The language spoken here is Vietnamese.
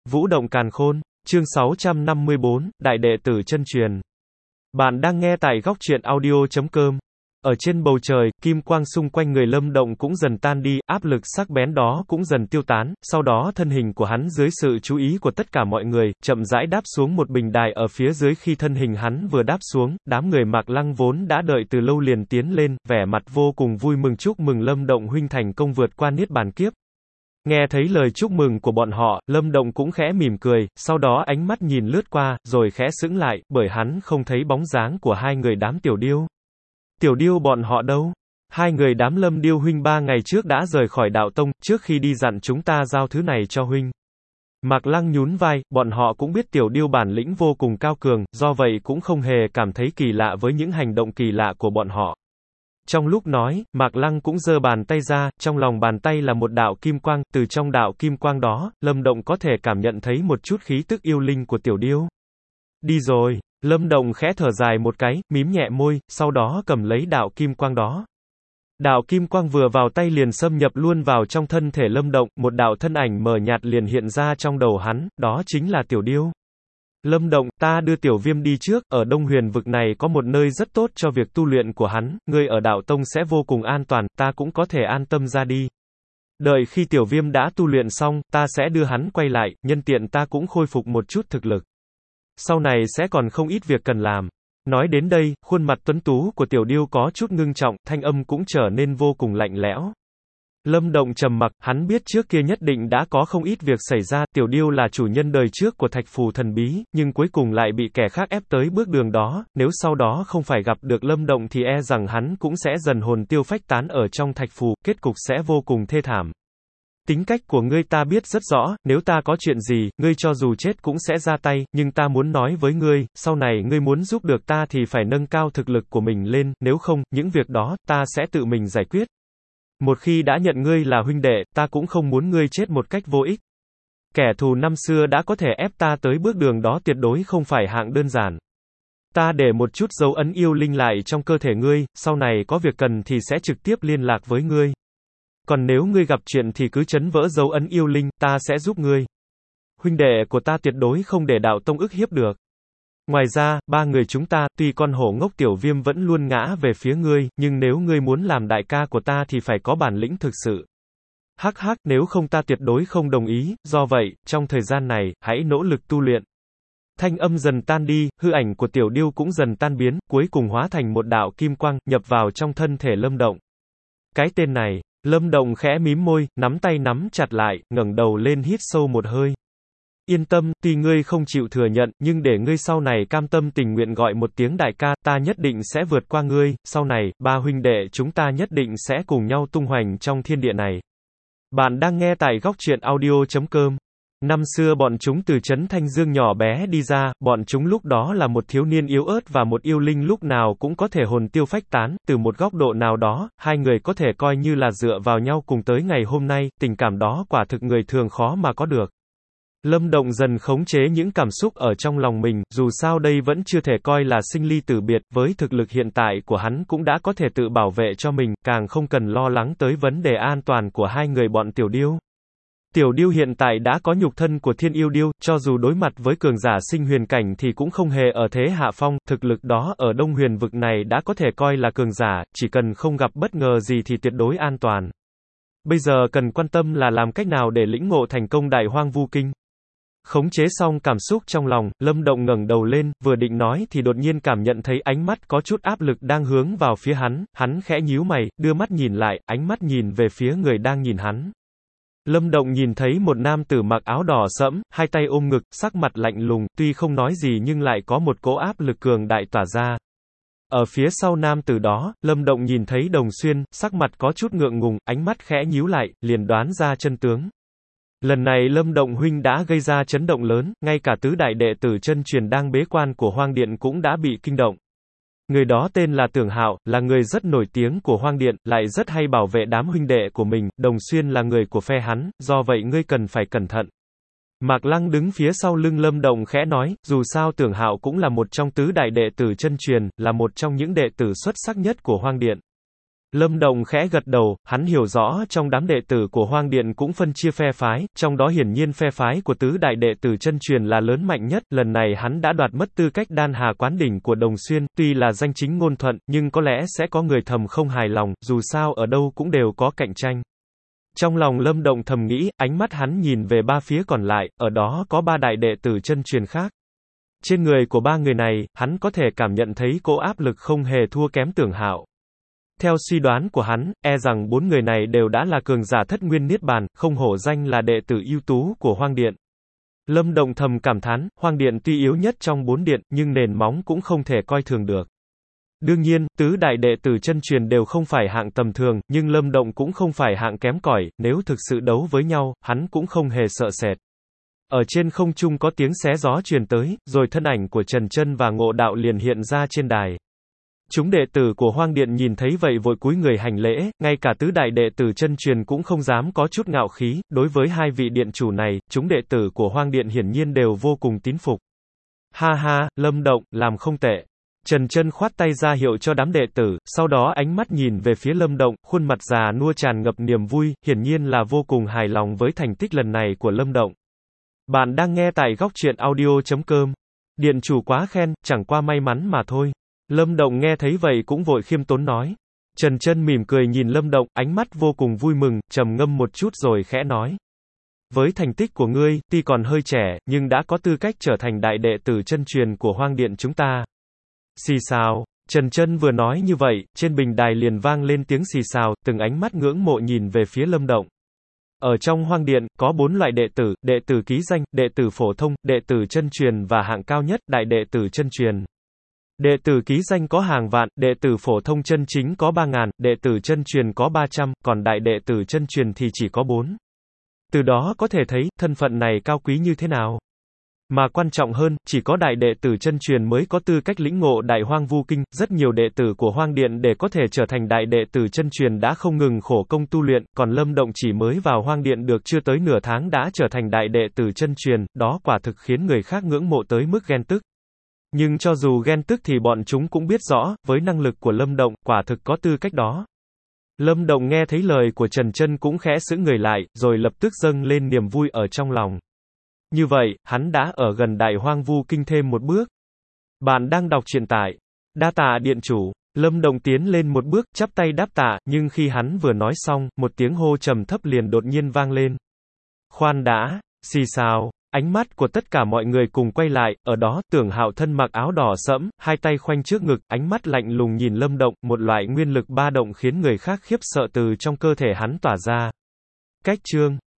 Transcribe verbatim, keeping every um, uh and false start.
Vũ động càn khôn, chương sáu trăm năm mươi bốn, Đại đệ tử chân truyền. Bạn đang nghe tại góc truyện audio chấm com. Ở trên bầu trời, kim quang xung quanh người Lâm Động cũng dần tan đi, áp lực sắc bén đó cũng dần tiêu tán, sau đó thân hình của hắn dưới sự chú ý của tất cả mọi người, chậm rãi đáp xuống một bình đài ở phía dưới. Khi thân hình hắn vừa đáp xuống, đám người Mạc Lăng vốn đã đợi từ lâu liền tiến lên, vẻ mặt vô cùng vui mừng chúc mừng Lâm Động huynh thành công vượt qua niết bàn kiếp. Nghe thấy lời chúc mừng của bọn họ, Lâm Động cũng khẽ mỉm cười, sau đó ánh mắt nhìn lướt qua, rồi khẽ sững lại, bởi hắn không thấy bóng dáng của hai người đám tiểu điêu. Tiểu điêu bọn họ đâu? Hai người đám Lâm điêu huynh ba ngày trước đã rời khỏi đạo tông, trước khi đi dặn chúng ta giao thứ này cho huynh. Mạc Lăng nhún vai, bọn họ cũng biết tiểu điêu bản lĩnh vô cùng cao cường, do vậy cũng không hề cảm thấy kỳ lạ với những hành động kỳ lạ của bọn họ. Trong lúc nói, Mạc Lăng cũng giơ bàn tay ra, trong lòng bàn tay là một đạo kim quang, từ trong đạo kim quang đó, Lâm Động có thể cảm nhận thấy một chút khí tức yêu linh của tiểu điêu. Đi rồi, Lâm Động khẽ thở dài một cái, mím nhẹ môi, sau đó cầm lấy đạo kim quang đó. Đạo kim quang vừa vào tay liền xâm nhập luôn vào trong thân thể Lâm Động, một đạo thân ảnh mờ nhạt liền hiện ra trong đầu hắn, đó chính là tiểu điêu. Lâm Động, ta đưa tiểu viêm đi trước, ở Đông Huyền vực này có một nơi rất tốt cho việc tu luyện của hắn, ngươi ở đạo tông sẽ vô cùng an toàn, ta cũng có thể an tâm ra đi. Đợi khi tiểu viêm đã tu luyện xong, ta sẽ đưa hắn quay lại, nhân tiện ta cũng khôi phục một chút thực lực. Sau này sẽ còn không ít việc cần làm. Nói đến đây, khuôn mặt tuấn tú của tiểu điêu có chút ngưng trọng, thanh âm cũng trở nên vô cùng lạnh lẽo. Lâm Động trầm mặc, hắn biết trước kia nhất định đã có không ít việc xảy ra, tiểu điêu là chủ nhân đời trước của thạch phù thần bí, nhưng cuối cùng lại bị kẻ khác ép tới bước đường đó, nếu sau đó không phải gặp được Lâm Động thì e rằng hắn cũng sẽ dần hồn tiêu phách tán ở trong thạch phù, kết cục sẽ vô cùng thê thảm. Tính cách của ngươi ta biết rất rõ, nếu ta có chuyện gì, ngươi cho dù chết cũng sẽ ra tay, nhưng ta muốn nói với ngươi, sau này ngươi muốn giúp được ta thì phải nâng cao thực lực của mình lên, nếu không, những việc đó, ta sẽ tự mình giải quyết. Một khi đã nhận ngươi là huynh đệ, ta cũng không muốn ngươi chết một cách vô ích. Kẻ thù năm xưa đã có thể ép ta tới bước đường đó tuyệt đối không phải hạng đơn giản. Ta để một chút dấu ấn yêu linh lại trong cơ thể ngươi, sau này có việc cần thì sẽ trực tiếp liên lạc với ngươi. Còn nếu ngươi gặp chuyện thì cứ chấn vỡ dấu ấn yêu linh, ta sẽ giúp ngươi. Huynh đệ của ta tuyệt đối không để đạo tông ức hiếp được. Ngoài ra, ba người chúng ta, tuy con hổ ngốc tiểu viêm vẫn luôn ngã về phía ngươi, nhưng nếu ngươi muốn làm đại ca của ta thì phải có bản lĩnh thực sự. Hắc hắc, nếu không ta tuyệt đối không đồng ý, do vậy, trong thời gian này, hãy nỗ lực tu luyện. Thanh âm dần tan đi, hư ảnh của tiểu điêu cũng dần tan biến, cuối cùng hóa thành một đạo kim quang, nhập vào trong thân thể Lâm Động. Cái tên này, Lâm Động khẽ mím môi, nắm tay nắm chặt lại, ngẩng đầu lên hít sâu một hơi. Yên tâm, tuy ngươi không chịu thừa nhận, nhưng để ngươi sau này cam tâm tình nguyện gọi một tiếng đại ca, ta nhất định sẽ vượt qua ngươi, sau này, ba huynh đệ chúng ta nhất định sẽ cùng nhau tung hoành trong thiên địa này. Bạn đang nghe tại góc truyện audio chấm com. Năm xưa bọn chúng từ trấn Thanh Dương nhỏ bé đi ra, bọn chúng lúc đó là một thiếu niên yếu ớt và một yêu linh lúc nào cũng có thể hồn tiêu phách tán, từ một góc độ nào đó, hai người có thể coi như là dựa vào nhau cùng tới ngày hôm nay, tình cảm đó quả thực người thường khó mà có được. Lâm Động dần khống chế những cảm xúc ở trong lòng mình, dù sao đây vẫn chưa thể coi là sinh ly tử biệt, với thực lực hiện tại của hắn cũng đã có thể tự bảo vệ cho mình, càng không cần lo lắng tới vấn đề an toàn của hai người bọn tiểu điêu. Tiểu điêu hiện tại đã có nhục thân của thiên yêu điêu, cho dù đối mặt với cường giả sinh huyền cảnh thì cũng không hề ở thế hạ phong, thực lực đó ở Đông Huyền vực này đã có thể coi là cường giả, chỉ cần không gặp bất ngờ gì thì tuyệt đối an toàn. Bây giờ cần quan tâm là làm cách nào để lĩnh ngộ thành công Đại Hoang Vu Kinh. Khống chế xong cảm xúc trong lòng, Lâm Động ngẩng đầu lên, vừa định nói thì đột nhiên cảm nhận thấy ánh mắt có chút áp lực đang hướng vào phía hắn, hắn khẽ nhíu mày, đưa mắt nhìn lại, ánh mắt nhìn về phía người đang nhìn hắn. Lâm Động nhìn thấy một nam tử mặc áo đỏ sẫm, hai tay ôm ngực, sắc mặt lạnh lùng, tuy không nói gì nhưng lại có một cỗ áp lực cường đại tỏa ra. Ở phía sau nam tử đó, Lâm Động nhìn thấy Đồng Xuyên, sắc mặt có chút ngượng ngùng, ánh mắt khẽ nhíu lại, liền đoán ra chân tướng. Lần này Lâm Động huynh đã gây ra chấn động lớn, ngay cả tứ đại đệ tử chân truyền đang bế quan của Hoang Điện cũng đã bị kinh động. Người đó tên là Tưởng Hạo, là người rất nổi tiếng của Hoang Điện, lại rất hay bảo vệ đám huynh đệ của mình, Đồng Xuyên là người của phe hắn, do vậy ngươi cần phải cẩn thận. Mạc Lăng đứng phía sau lưng Lâm Động khẽ nói, dù sao Tưởng Hạo cũng là một trong tứ đại đệ tử chân truyền, là một trong những đệ tử xuất sắc nhất của Hoang Điện. Lâm Động khẽ gật đầu, hắn hiểu rõ trong đám đệ tử của Hoang Điện cũng phân chia phe phái, trong đó hiển nhiên phe phái của tứ đại đệ tử chân truyền là lớn mạnh nhất, lần này hắn đã đoạt mất tư cách đan hà quán đỉnh của Đồng Xuyên, tuy là danh chính ngôn thuận, nhưng có lẽ sẽ có người thầm không hài lòng, dù sao ở đâu cũng đều có cạnh tranh. Trong lòng Lâm Động thầm nghĩ, ánh mắt hắn nhìn về ba phía còn lại, ở đó có ba đại đệ tử chân truyền khác. Trên người của ba người này, hắn có thể cảm nhận thấy cỗ áp lực không hề thua kém Tưởng Hạo. Theo suy đoán của hắn, e rằng bốn người này đều đã là cường giả thất nguyên niết bàn, không hổ danh là đệ tử ưu tú của Hoang Điện. Lâm Động thầm cảm thán, Hoang Điện tuy yếu nhất trong bốn điện, nhưng nền móng cũng không thể coi thường được. Đương nhiên, tứ đại đệ tử chân truyền đều không phải hạng tầm thường, nhưng Lâm Động cũng không phải hạng kém cỏi, nếu thực sự đấu với nhau, hắn cũng không hề sợ sệt. Ở trên không trung có tiếng xé gió truyền tới, rồi thân ảnh của Trần Chân và Ngộ Đạo liền hiện ra trên đài. Chúng đệ tử của Hoang Điện nhìn thấy vậy vội cúi người hành lễ, ngay cả tứ đại đệ tử chân truyền cũng không dám có chút ngạo khí, đối với hai vị điện chủ này, chúng đệ tử của Hoang Điện hiển nhiên đều vô cùng tín phục. Ha ha, Lâm Động, làm không tệ. Trần Chân khoát tay ra hiệu cho đám đệ tử, sau đó ánh mắt nhìn về phía Lâm Động, khuôn mặt già nua tràn ngập niềm vui, hiển nhiên là vô cùng hài lòng với thành tích lần này của Lâm Động. Bạn đang nghe tại góc truyện audio chấm com. Điện chủ quá khen, chẳng qua may mắn mà thôi. Lâm Động nghe thấy vậy cũng vội khiêm tốn nói. Trần Chân mỉm cười nhìn Lâm Động, ánh mắt vô cùng vui mừng, trầm ngâm một chút rồi khẽ nói. Với thành tích của ngươi, tuy còn hơi trẻ, nhưng đã có tư cách trở thành đại đệ tử chân truyền của Hoang Điện chúng ta. Xì xào. Trần Chân vừa nói như vậy, trên bình đài liền vang lên tiếng xì xào, từng ánh mắt ngưỡng mộ nhìn về phía Lâm Động. Ở trong Hoang Điện, có bốn loại đệ tử, đệ tử ký danh, đệ tử phổ thông, đệ tử chân truyền và hạng cao nhất, đại đệ tử chân truyền. Đệ tử ký danh có hàng vạn, đệ tử phổ thông chân chính có ba ngàn, đệ tử chân truyền có ba trăm, còn đại đệ tử chân truyền thì chỉ có bốn. Từ đó có thể thấy, thân phận này cao quý như thế nào. Mà quan trọng hơn, chỉ có đại đệ tử chân truyền mới có tư cách lĩnh ngộ Đại Hoang Vu Kinh, rất nhiều đệ tử của Hoang Điện để có thể trở thành đại đệ tử chân truyền đã không ngừng khổ công tu luyện, còn Lâm Động chỉ mới vào Hoang Điện được chưa tới nửa tháng đã trở thành đại đệ tử chân truyền, đó quả thực khiến người khác ngưỡng mộ tới mức ghen tức. Nhưng cho dù ghen tức thì bọn chúng cũng biết rõ, với năng lực của Lâm Động, quả thực có tư cách đó. Lâm Động nghe thấy lời của Trần Chân cũng khẽ sững người lại, rồi lập tức dâng lên niềm vui ở trong lòng. Như vậy, hắn đã ở gần Đại Hoang Vu Kinh thêm một bước. Bạn đang đọc truyện tại Đa Tạ Điện Chủ. Lâm Động tiến lên một bước, chắp tay đáp tạ, nhưng khi hắn vừa nói xong, một tiếng hô trầm thấp liền đột nhiên vang lên. Khoan đã, xì xào. Ánh mắt của tất cả mọi người cùng quay lại, ở đó, Tưởng Hạo thân mặc áo đỏ sẫm, hai tay khoanh trước ngực, ánh mắt lạnh lùng nhìn Lâm Động, một loại nguyên lực ba động khiến người khác khiếp sợ từ trong cơ thể hắn tỏa ra. Cách chương